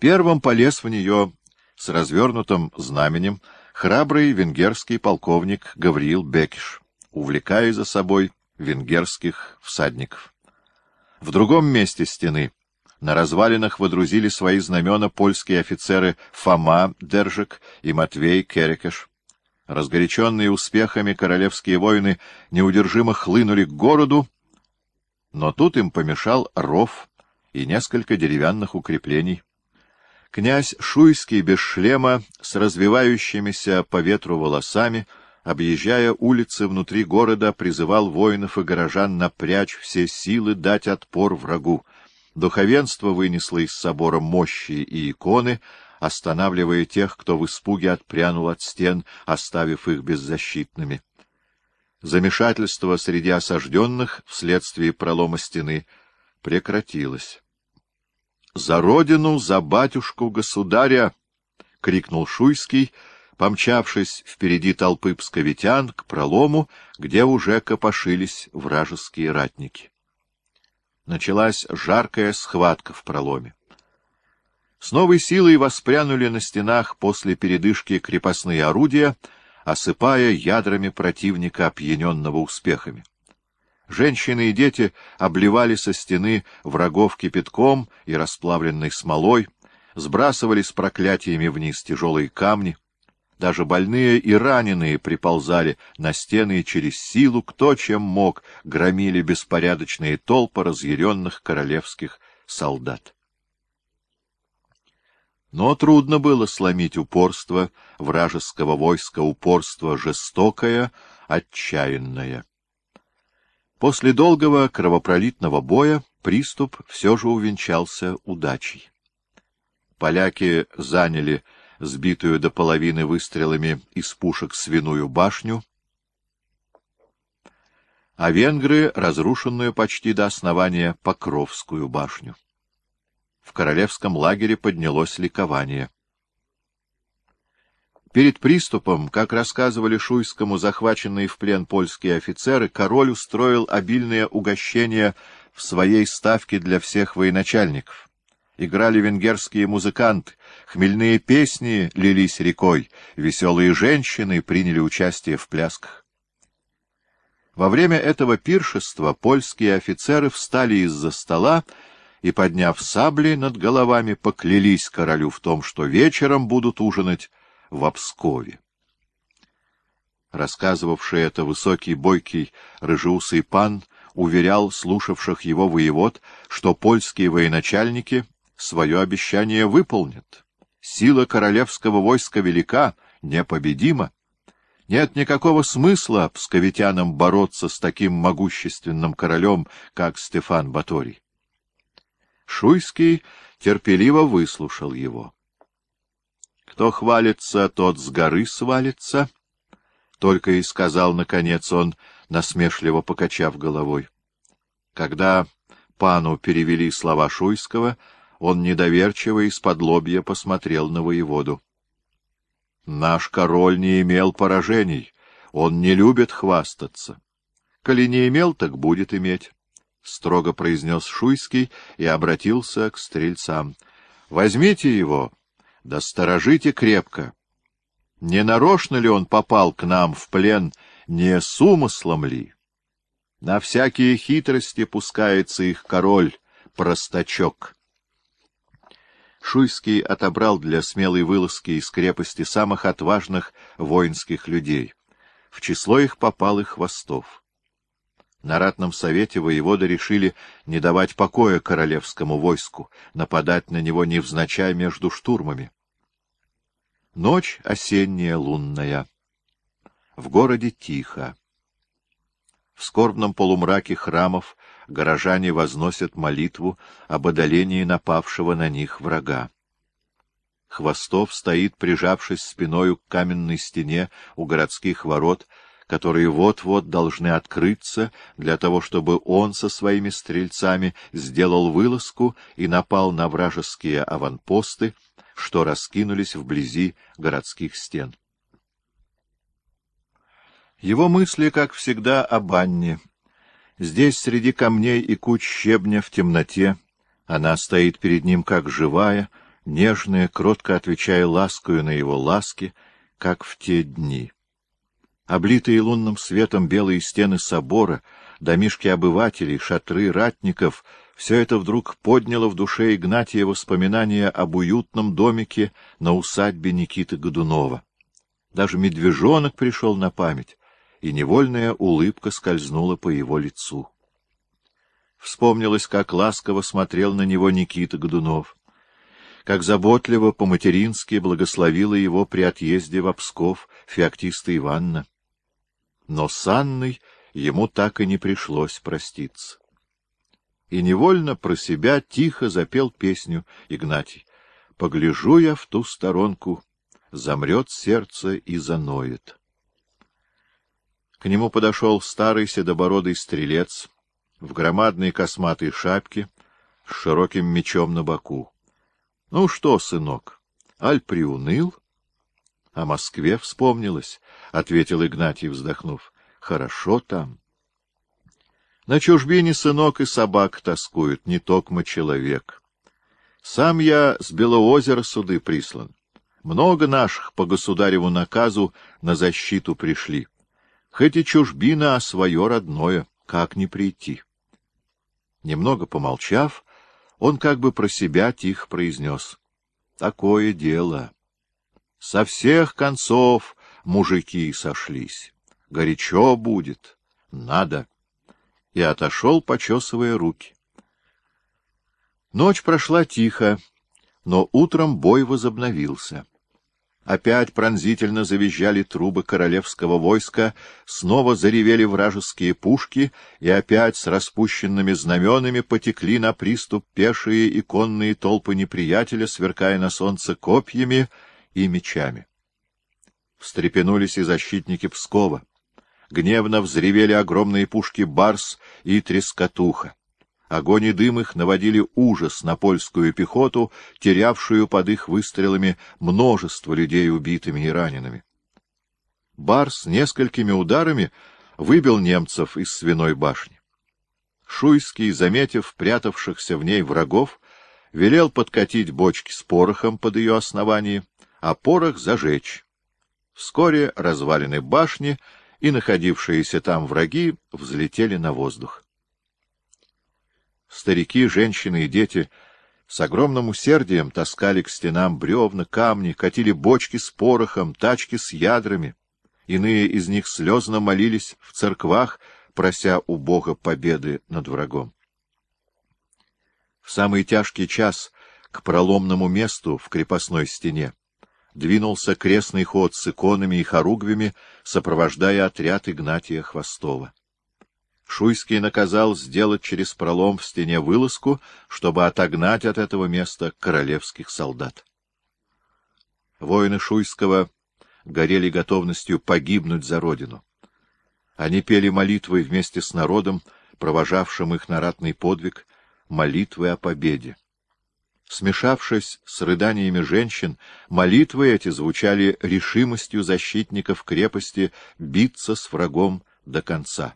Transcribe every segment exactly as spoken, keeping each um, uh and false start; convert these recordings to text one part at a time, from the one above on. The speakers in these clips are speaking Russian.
Первым полез в нее с развернутым знаменем храбрый венгерский полковник Гавриил Бекиш, увлекая за собой венгерских всадников. В другом месте стены на развалинах водрузили свои знамена польские офицеры Фома Держик и Матвей Керекеш. Разгоряченные успехами королевские воины неудержимо хлынули к городу, но тут им помешал ров и несколько деревянных укреплений. Князь Шуйский без шлема, с развивающимися по ветру волосами, объезжая улицы внутри города, призывал воинов и горожан напрячь все силы, дать отпор врагу. Духовенство вынесло из собора мощи и иконы, останавливая тех, кто в испуге отпрянул от стен, оставив их беззащитными. Замешательство среди осажденных вследствие пролома стены прекратилось. — За родину, за батюшку государя! — крикнул Шуйский, помчавшись впереди толпы псковитян к пролому, где уже копошились вражеские ратники. Началась жаркая схватка в проломе. С новой силой воспрянули на стенах после передышки крепостные орудия, осыпая ядрами противника, опьяненного успехами. Женщины и дети обливали со стены врагов кипятком и расплавленной смолой, сбрасывали с проклятиями вниз тяжелые камни. Даже больные и раненые приползали на стены и через силу, кто чем мог, громили беспорядочные толпы разъяренных королевских солдат. Но трудно было сломить упорство вражеского войска, упорство жестокое, отчаянное. После долгого кровопролитного боя приступ все же увенчался удачей. Поляки заняли сбитую до половины выстрелами из пушек свиную башню, а венгры — разрушенную почти до основания Покровскую башню. В королевском лагере поднялось ликование. Перед приступом, как рассказывали Шуйскому захваченные в плен польские офицеры, король устроил обильное угощение в своей ставке для всех военачальников. Играли венгерские музыканты, хмельные песни лились рекой, веселые женщины приняли участие в плясках. Во время этого пиршества польские офицеры встали из-за стола и, подняв сабли над головами, поклялись королю в том, что вечером будут ужинать в Пскове. Рассказывавший это высокий, бойкий, рыжеусый пан уверял слушавших его воевод, что польские военачальники свое обещание выполнят. Сила королевского войска велика, непобедима. Нет никакого смысла псковитянам бороться с таким могущественным королем, как Стефан Баторий. Шуйский терпеливо выслушал его. «Кто хвалится, тот с горы свалится», — только и сказал, наконец, он, насмешливо покачав головой. Когда пану перевели слова Шуйского, он недоверчиво из-под лобья посмотрел на воеводу. «Наш король не имел поражений, он не любит хвастаться. Коли не имел, так будет иметь», — строго произнес Шуйский и обратился к стрельцам. «Возьмите его, да сторожите крепко. Не нарочно ли он попал к нам в плен, не с умыслом ли? На всякие хитрости пускается их король, простачок». Шуйский отобрал для смелой вылазки из крепости самых отважных воинских людей. В число их попал и Хвостов. На ратном совете воеводы решили не давать покоя королевскому войску, нападать на него невзначай между штурмами. Ночь осенняя, лунная. В городе тихо. В скорбном полумраке храмов горожане возносят молитву об одолении напавшего на них врага. Хвостов стоит, прижавшись спиною к каменной стене у городских ворот, которые вот-вот должны открыться для того, чтобы он со своими стрельцами сделал вылазку и напал на вражеские аванпосты, что раскинулись вблизи городских стен. Его мысли, как всегда, о Анне. Здесь, среди камней и куч щебня в темноте, она стоит перед ним как живая, нежная, кротко отвечая ласкою на его ласки, как в те дни. Облитые лунным светом белые стены собора, домишки обывателей, шатры ратников — все это вдруг подняло в душе Игнатия воспоминания об уютном домике на усадьбе Никиты Годунова. Даже медвежонок пришел на память, и невольная улыбка скользнула по его лицу. Вспомнилось, как ласково смотрел на него Никита Годунов, как заботливо по-матерински благословила его при отъезде в Псков Феоктиста Ивановна. Но с Анной ему так и не пришлось проститься. И невольно про себя тихо запел песню Игнатий: «Погляжу я в ту сторонку, замрет сердце и заноет». К нему подошел старый седобородый стрелец в громадной косматой шапке с широким мечом на боку. — Ну что, сынок, аль приуныл? — О Москве вспомнилось, — ответил Игнатий, вздохнув. — Хорошо там. На чужбине, сынок, и собак тоскуют, не токмо человек. Сам я с Белоозера суды прислан. Много наших по государеву наказу на защиту пришли. Хоть и чужбина, а свое родное, как не прийти? Немного помолчав, он как бы про себя тихо произнес: такое дело. Со всех концов мужики сошлись. Горячо будет. Надо. И отошел, почесывая руки. Ночь прошла тихо, но утром бой возобновился. Опять пронзительно завизжали трубы королевского войска, снова заревели вражеские пушки, и опять с распущенными знаменами потекли на приступ пешие и конные толпы неприятеля, сверкая на солнце копьями и мечами. Встрепенулись и защитники Пскова. Гневно взревели огромные пушки «Барс» и «Трескотуха». Огонь и дым их наводили ужас на польскую пехоту, терявшую под их выстрелами множество людей убитыми и ранеными. «Барс» несколькими ударами выбил немцев из Свиной башни. Шуйский, заметив прятавшихся в ней врагов, велел подкатить бочки с порохом под ее основание, а порох зажечь. Вскоре развалины башни и находившиеся там враги взлетели на воздух. Старики, женщины и дети с огромным усердием таскали к стенам бревна, камни, катили бочки с порохом, тачки с ядрами. Иные из них слезно молились в церквах, прося у Бога победы над врагом. В самый тяжкий час к проломному месту в крепостной стене двинулся крестный ход с иконами и хоругвями, сопровождая отряд Игнатия Хвостова. Шуйский наказал сделать через пролом в стене вылазку, чтобы отогнать от этого места королевских солдат. Воины Шуйского горели готовностью погибнуть за родину. Они пели молитвы вместе с народом, провожавшим их на ратный подвиг, молитвы о победе. Смешавшись с рыданиями женщин, молитвы эти звучали решимостью защитников крепости биться с врагом до конца.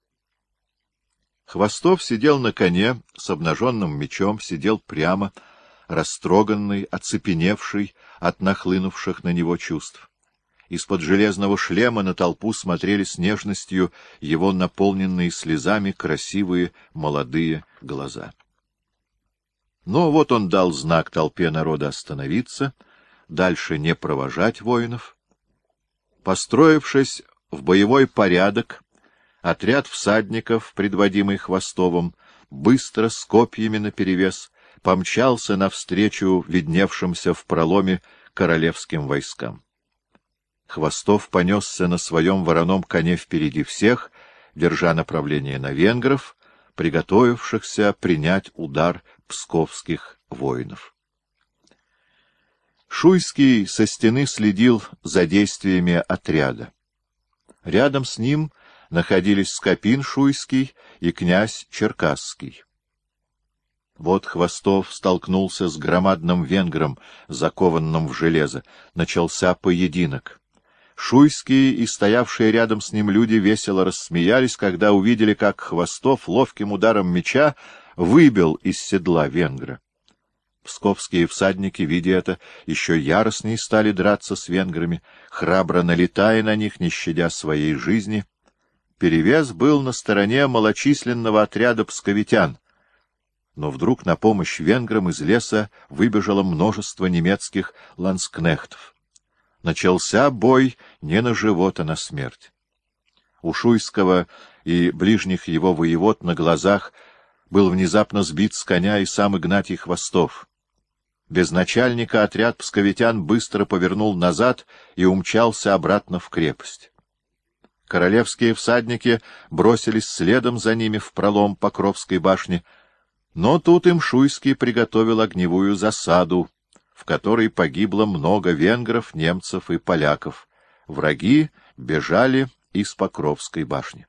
Хвостов сидел на коне с обнаженным мечом, сидел прямо, растроганный, оцепеневший от нахлынувших на него чувств. Из-под железного шлема на толпу смотрели с нежностью его наполненные слезами красивые молодые глаза. Но вот он дал знак толпе народа остановиться, дальше не провожать воинов. Построившись в боевой порядок, отряд всадников, предводимый Хвостовым, быстро с копьями наперевес помчался навстречу видневшимся в проломе королевским войскам. Хвостов понесся на своем вороном коне впереди всех, держа направление на венгров, приготовившихся принять удар псковских воинов. Шуйский со стены следил за действиями отряда. Рядом с ним находились Скопин Шуйский и князь Черкасский. Вот Хвостов столкнулся с громадным венгром, закованным в железо. Начался поединок. Шуйский и стоявшие рядом с ним люди весело рассмеялись, когда увидели, как Хвостов ловким ударом меча выбил из седла венгра. Псковские всадники, видя это, еще яростнее стали драться с венграми, храбро налетая на них, не щадя своей жизни. Перевес был на стороне малочисленного отряда псковитян, но вдруг на помощь венграм из леса выбежало множество немецких ланскнехтов. Начался бой не на живот, а на смерть. У Шуйского и ближних его воевод на глазах был внезапно сбит с коня и сам Игнатий Хвостов. Без начальника отряд псковитян быстро повернул назад и умчался обратно в крепость. Королевские всадники бросились следом за ними в пролом Покровской башни, но тут им Шуйский приготовил огневую засаду, в которой погибло много венгров, немцев и поляков. Враги бежали из Покровской башни.